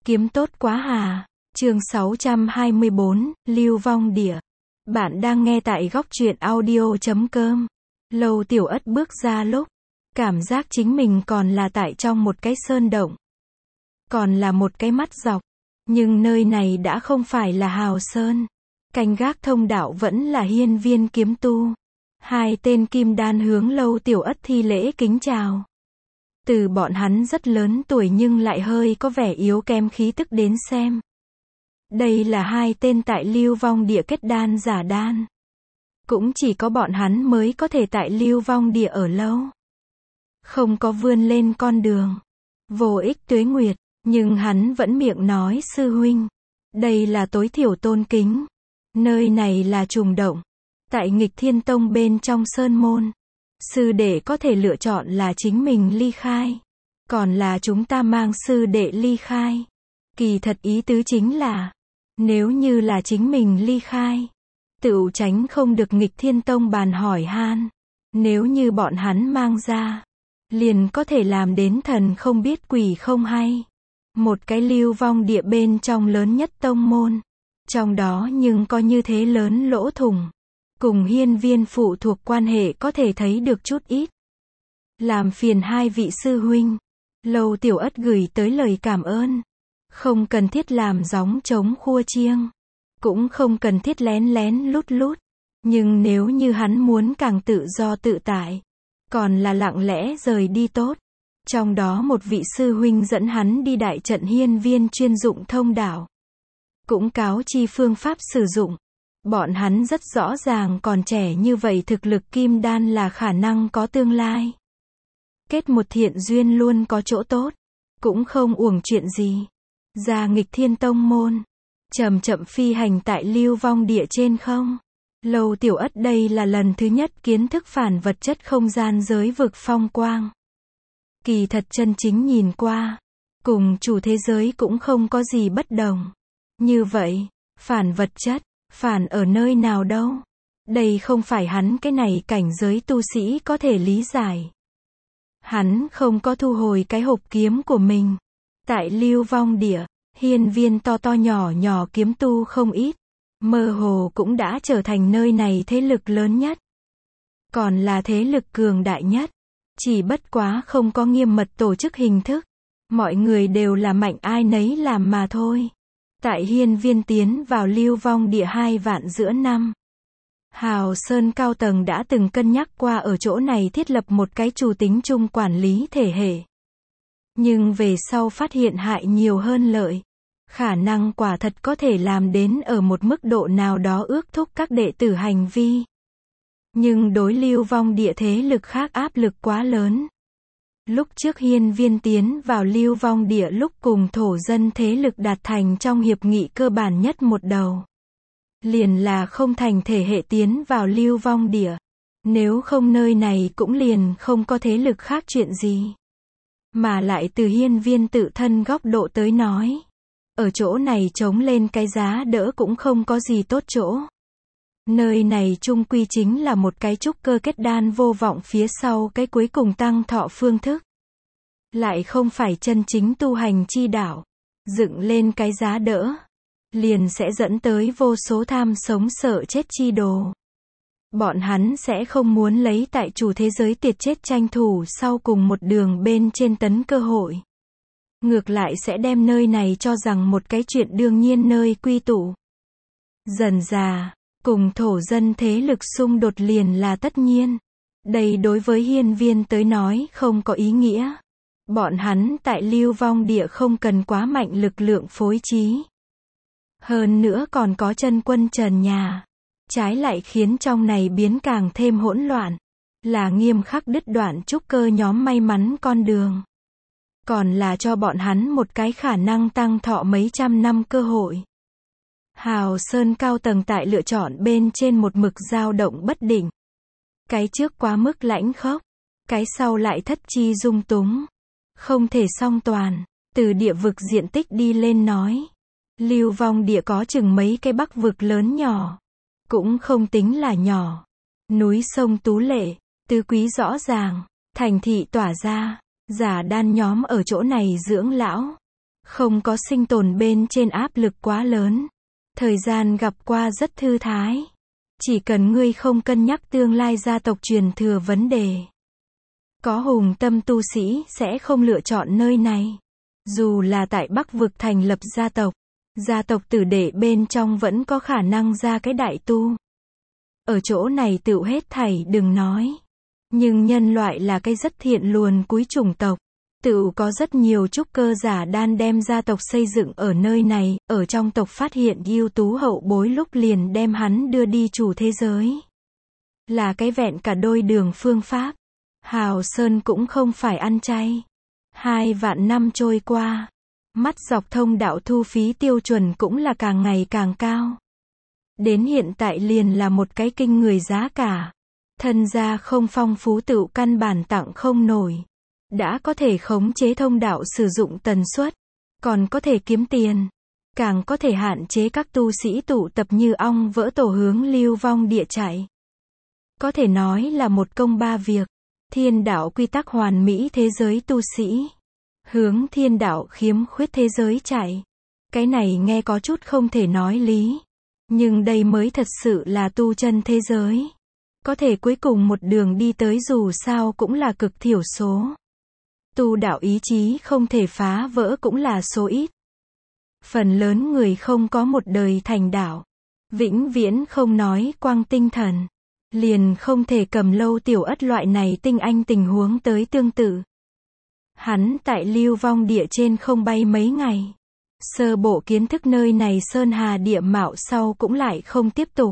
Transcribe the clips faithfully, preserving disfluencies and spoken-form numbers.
Kiếm tốt quá hà. Chương sáu trăm hai mươi bốn, Lưu Vong Địa. Bạn đang nghe tại góc truyện audio chấm com. Lâu Tiểu Ất bước ra lúc, cảm giác chính mình còn là tại trong một cái sơn động. Còn là một cái mắt dọc. Nhưng nơi này đã không phải là Hào Sơn. Canh gác thông đạo vẫn là Hiên Viên kiếm tu. Hai tên kim đan hướng Lâu Tiểu Ất thi lễ kính chào. Từ bọn hắn rất lớn tuổi nhưng lại hơi có vẻ yếu kém khí tức đến xem. Đây là hai tên tại Lưu Vong Địa kết đan giả đan. Cũng chỉ có bọn hắn mới có thể tại Lưu Vong Địa ở lâu. Không có vươn lên con đường. Vô ích tuế nguyệt, nhưng hắn vẫn miệng nói sư huynh. Đây là tối thiểu tôn kính. Nơi này là trùng động. Tại Nghịch Thiên Tông bên trong sơn môn. Sư đệ có thể lựa chọn là chính mình ly khai. Còn là chúng ta mang sư đệ ly khai. Kỳ thật ý tứ chính là, nếu như là chính mình ly khai, tựu tránh không được Nghịch Thiên Tông bàn hỏi han. Nếu như bọn hắn mang ra, liền có thể làm đến thần không biết quỷ không hay. Một cái Lưu Vong Địa bên trong lớn nhất tông môn. Trong đó nhưng có như thế lớn lỗ thủng. Cùng Hiên Viên phụ thuộc quan hệ có thể thấy được chút ít. Làm phiền hai vị sư huynh. Lâu Tiểu Ất gửi tới lời cảm ơn. Không cần thiết làm gióng trống khua chiêng. Cũng không cần thiết lén lén lút lút. Nhưng nếu như hắn muốn càng tự do tự tại, còn là lặng lẽ rời đi tốt. Trong đó một vị sư huynh dẫn hắn đi đại trận Hiên Viên chuyên dụng thông đạo. Cũng cáo chi phương pháp sử dụng. Bọn hắn rất rõ ràng còn trẻ như vậy thực lực kim đan là khả năng có tương lai. Kết một thiện duyên luôn có chỗ tốt. Cũng không uổng chuyện gì. Ra Nghịch Thiên Tông môn. Chậm chậm phi hành tại Lưu Vong Địa trên không. Lâu Tiểu Ất đây là lần thứ nhất kiến thức phản vật chất không gian giới vực phong quang. Kỳ thật chân chính nhìn qua. Cùng chủ thế giới cũng không có gì bất đồng. Như vậy, phản vật chất. Phản ở nơi nào đâu? Đây không phải hắn cái này cảnh giới tu sĩ có thể lý giải. Hắn không có thu hồi cái hộp kiếm của mình. Tại Lưu Vong Địa, Hiên Viên to to nhỏ nhỏ kiếm tu không ít. Mơ hồ cũng đã trở thành nơi này thế lực lớn nhất. Còn là thế lực cường đại nhất. Chỉ bất quá không có nghiêm mật tổ chức hình thức. Mọi người đều là mạnh ai nấy làm mà thôi. Tại Hiên Viên tiến vào Lưu Vong Địa hai vạn giữa năm. Hào Sơn cao tầng đã từng cân nhắc qua ở chỗ này thiết lập một cái chủ tính chung quản lý thể hệ. Nhưng về sau phát hiện hại nhiều hơn lợi. Khả năng quả thật có thể làm đến ở một mức độ nào đó ước thúc các đệ tử hành vi. Nhưng đối Lưu Vong Địa thế lực khác áp lực quá lớn. Lúc trước Hiên Viên tiến vào Lưu Vong Địa lúc cùng thổ dân thế lực đạt thành trong hiệp nghị cơ bản nhất một đầu. Liền là không thành thể hệ tiến vào Lưu Vong Địa. Nếu không nơi này cũng liền không có thế lực khác chuyện gì. Mà lại từ Hiên Viên tự thân góc độ tới nói. Ở chỗ này chống lên cái giá đỡ cũng không có gì tốt chỗ. Nơi này chung quy chính là một cái trúc cơ kết đan vô vọng phía sau cái cuối cùng tăng thọ phương thức. Lại không phải chân chính tu hành chi đạo. Dựng lên cái giá đỡ. Liền sẽ dẫn tới vô số tham sống sợ chết chi đồ. Bọn hắn sẽ không muốn lấy tại chủ thế giới tiệt chết tranh thủ sau cùng một đường bên trên tấn cơ hội. Ngược lại sẽ đem nơi này cho rằng một cái chuyện đương nhiên nơi quy tụ. Dần dà. Cùng thổ dân thế lực xung đột liền là tất nhiên. Đây đối với Hiên Viên tới nói không có ý nghĩa. Bọn hắn tại Lưu Vong Địa không cần quá mạnh lực lượng phối trí. Hơn nữa còn có chân quân trần nhà. Trái lại khiến trong này biến càng thêm hỗn loạn. Là nghiêm khắc đứt đoạn trúc cơ nhóm may mắn con đường. Còn là cho bọn hắn một cái khả năng tăng thọ mấy trăm năm cơ hội. Hào Sơn cao tầng tại lựa chọn bên trên một mực dao động bất định. Cái trước quá mức lãnh khốc. Cái sau lại thất chi dung túng. Không thể song toàn. Từ địa vực diện tích đi lên nói. Lưu Vong Địa có chừng mấy cái bắc vực lớn nhỏ. Cũng không tính là nhỏ. Núi sông tú lệ. Tứ quý rõ ràng. Thành thị tỏa ra. Giả đan nhóm ở chỗ này dưỡng lão. Không có sinh tồn bên trên áp lực quá lớn. Thời gian gặp qua rất thư thái. Chỉ cần ngươi không cân nhắc tương lai gia tộc truyền thừa vấn đề. Có hùng tâm tu sĩ sẽ không lựa chọn nơi này. Dù là tại Bắc vực thành lập gia tộc, gia tộc tử đệ bên trong vẫn có khả năng ra cái đại tu. Ở chỗ này tựu hết thảy đừng nói. Nhưng nhân loại là cái rất thiện luồn cúi chủng tộc. Tựu có rất nhiều trúc cơ giả đan đem gia tộc xây dựng ở nơi này, ở trong tộc phát hiện ưu tú hậu bối lúc liền đem hắn đưa đi chủ thế giới. Là cái vẹn cả đôi đường phương pháp. Hào Sơn cũng không phải ăn chay. Hai vạn năm trôi qua, mắt dọc thông đạo thu phí tiêu chuẩn cũng là càng ngày càng cao. Đến hiện tại liền là một cái kinh người giá cả. Thân gia không phong phú tựu căn bản tặng không nổi. Đã có thể khống chế thông đạo sử dụng tần suất, còn có thể kiếm tiền, càng có thể hạn chế các tu sĩ tụ tập như ong vỡ tổ hướng lưu vong địa chạy. Có thể nói là một công ba việc. Thiên đạo quy tắc hoàn mỹ thế giới tu sĩ, hướng thiên đạo khiếm khuyết thế giới chạy. Cái này nghe có chút không thể nói lý, nhưng đây mới thật sự là tu chân thế giới. Có thể cuối cùng một đường đi tới dù sao cũng là cực thiểu số. Tu đạo ý chí không thể phá vỡ cũng là số ít. Phần lớn người không có một đời thành đạo, vĩnh viễn không nói quang tinh thần, liền không thể cầm Lâu Tiểu Ất loại này tinh anh tình huống tới tương tự. Hắn tại lưu vong địa trên không bay mấy ngày. Sơ bộ kiến thức nơi này sơn hà địa mạo sau cũng lại không tiếp tục.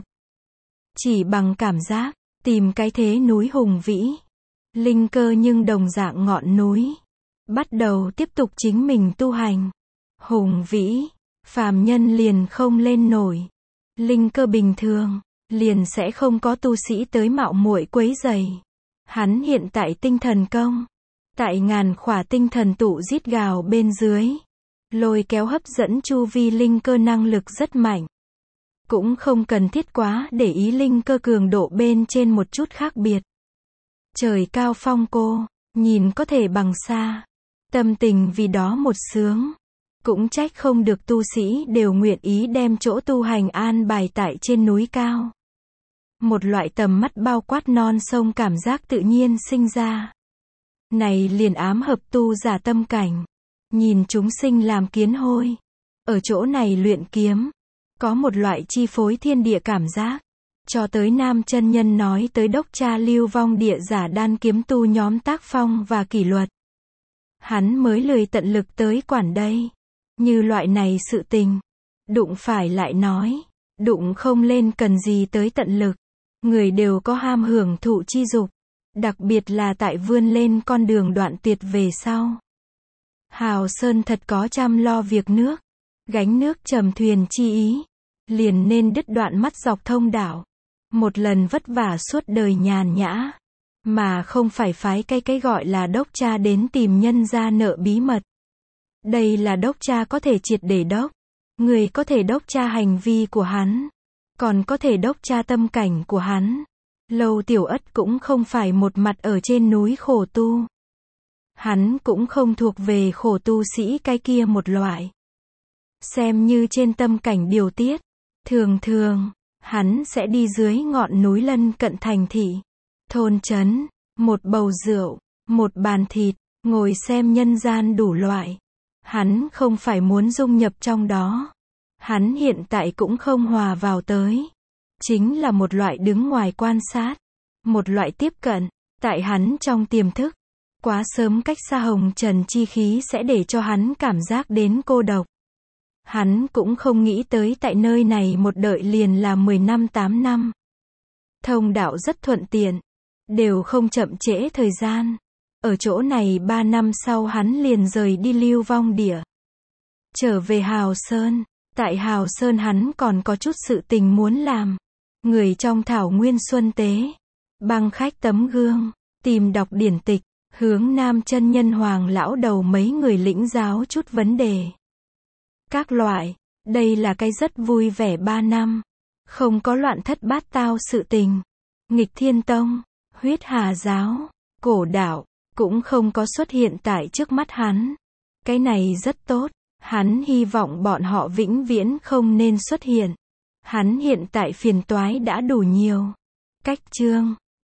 Chỉ bằng cảm giác, tìm cái thế núi hùng vĩ. Linh cơ nhưng đồng dạng ngọn núi. Bắt đầu tiếp tục chính mình tu hành. Hùng vĩ, phàm nhân liền không lên nổi. Linh cơ bình thường, liền sẽ không có tu sĩ tới mạo muội quấy rầy. Hắn hiện tại tinh thần công. Tại ngàn khỏa tinh thần tụ rít gào bên dưới. Lôi kéo hấp dẫn chu vi linh cơ năng lực rất mạnh. Cũng không cần thiết quá để ý linh cơ cường độ bên trên một chút khác biệt. Trời cao phong cô, nhìn có thể bằng xa. Tâm tình vì đó một sướng. Cũng trách không được tu sĩ đều nguyện ý đem chỗ tu hành an bài tại trên núi cao. Một loại tầm mắt bao quát non sông cảm giác tự nhiên sinh ra. Này liền ám hợp tu giả tâm cảnh. Nhìn chúng sinh làm kiến hôi. Ở chỗ này luyện kiếm. Có một loại chi phối thiên địa cảm giác. Cho tới Nam chân nhân nói tới đốc cha lưu vong địa giả đan kiếm tu nhóm tác phong và kỷ luật. Hắn mới lười tận lực tới quản đây. Như loại này sự tình. Đụng phải lại nói. Đụng không lên cần gì tới tận lực. Người đều có ham hưởng thụ chi dục. Đặc biệt là tại vươn lên con đường đoạn tuyệt về sau. Hào Sơn thật có chăm lo việc nước. Gánh nước trầm thuyền chi ý. Liền nên đứt đoạn mắt dọc thông đạo. Một lần vất vả suốt đời nhàn nhã. Mà không phải phái cái cái gọi là đốc cha đến tìm nhân ra nợ bí mật. Đây là đốc cha có thể triệt để đốc. Người có thể đốc cha hành vi của hắn. Còn có thể đốc cha tâm cảnh của hắn. Lâu Tiểu Ất cũng không phải một mặt ở trên núi khổ tu. Hắn cũng không thuộc về khổ tu sĩ cái kia một loại. Xem như trên tâm cảnh điều tiết. Thường thường, hắn sẽ đi dưới ngọn núi lân cận thành thị. Thôn trấn, một bầu rượu, một bàn thịt, ngồi xem nhân gian đủ loại. Hắn không phải muốn dung nhập trong đó. Hắn hiện tại cũng không hòa vào tới. Chính là một loại đứng ngoài quan sát. Một loại tiếp cận. Tại hắn trong tiềm thức. Quá sớm cách xa hồng trần chi khí sẽ để cho hắn cảm giác đến cô độc. Hắn cũng không nghĩ tới tại nơi này một đợi liền là mười năm tám năm. Thông đạo rất thuận tiện. Đều không chậm trễ thời gian. Ở chỗ này ba năm sau hắn liền rời đi lưu vong địa. Trở về Hào Sơn. Tại Hào Sơn hắn còn có chút sự tình muốn làm. Người trong thảo nguyên xuân tế. Băng khách tấm gương. Tìm đọc điển tịch. Hướng Nam chân nhân Hoàng lão đầu mấy người lĩnh giáo chút vấn đề. Các loại. Đây là cái rất vui vẻ ba năm. Không có loạn thất bát tao sự tình. Nghịch Thiên Tông. Huyết Hà Giáo. Cổ đạo. Cũng không có xuất hiện tại trước mắt hắn. Cái này rất tốt. Hắn hy vọng bọn họ vĩnh viễn không nên xuất hiện. Hắn hiện tại phiền toái đã đủ nhiều. Cách chương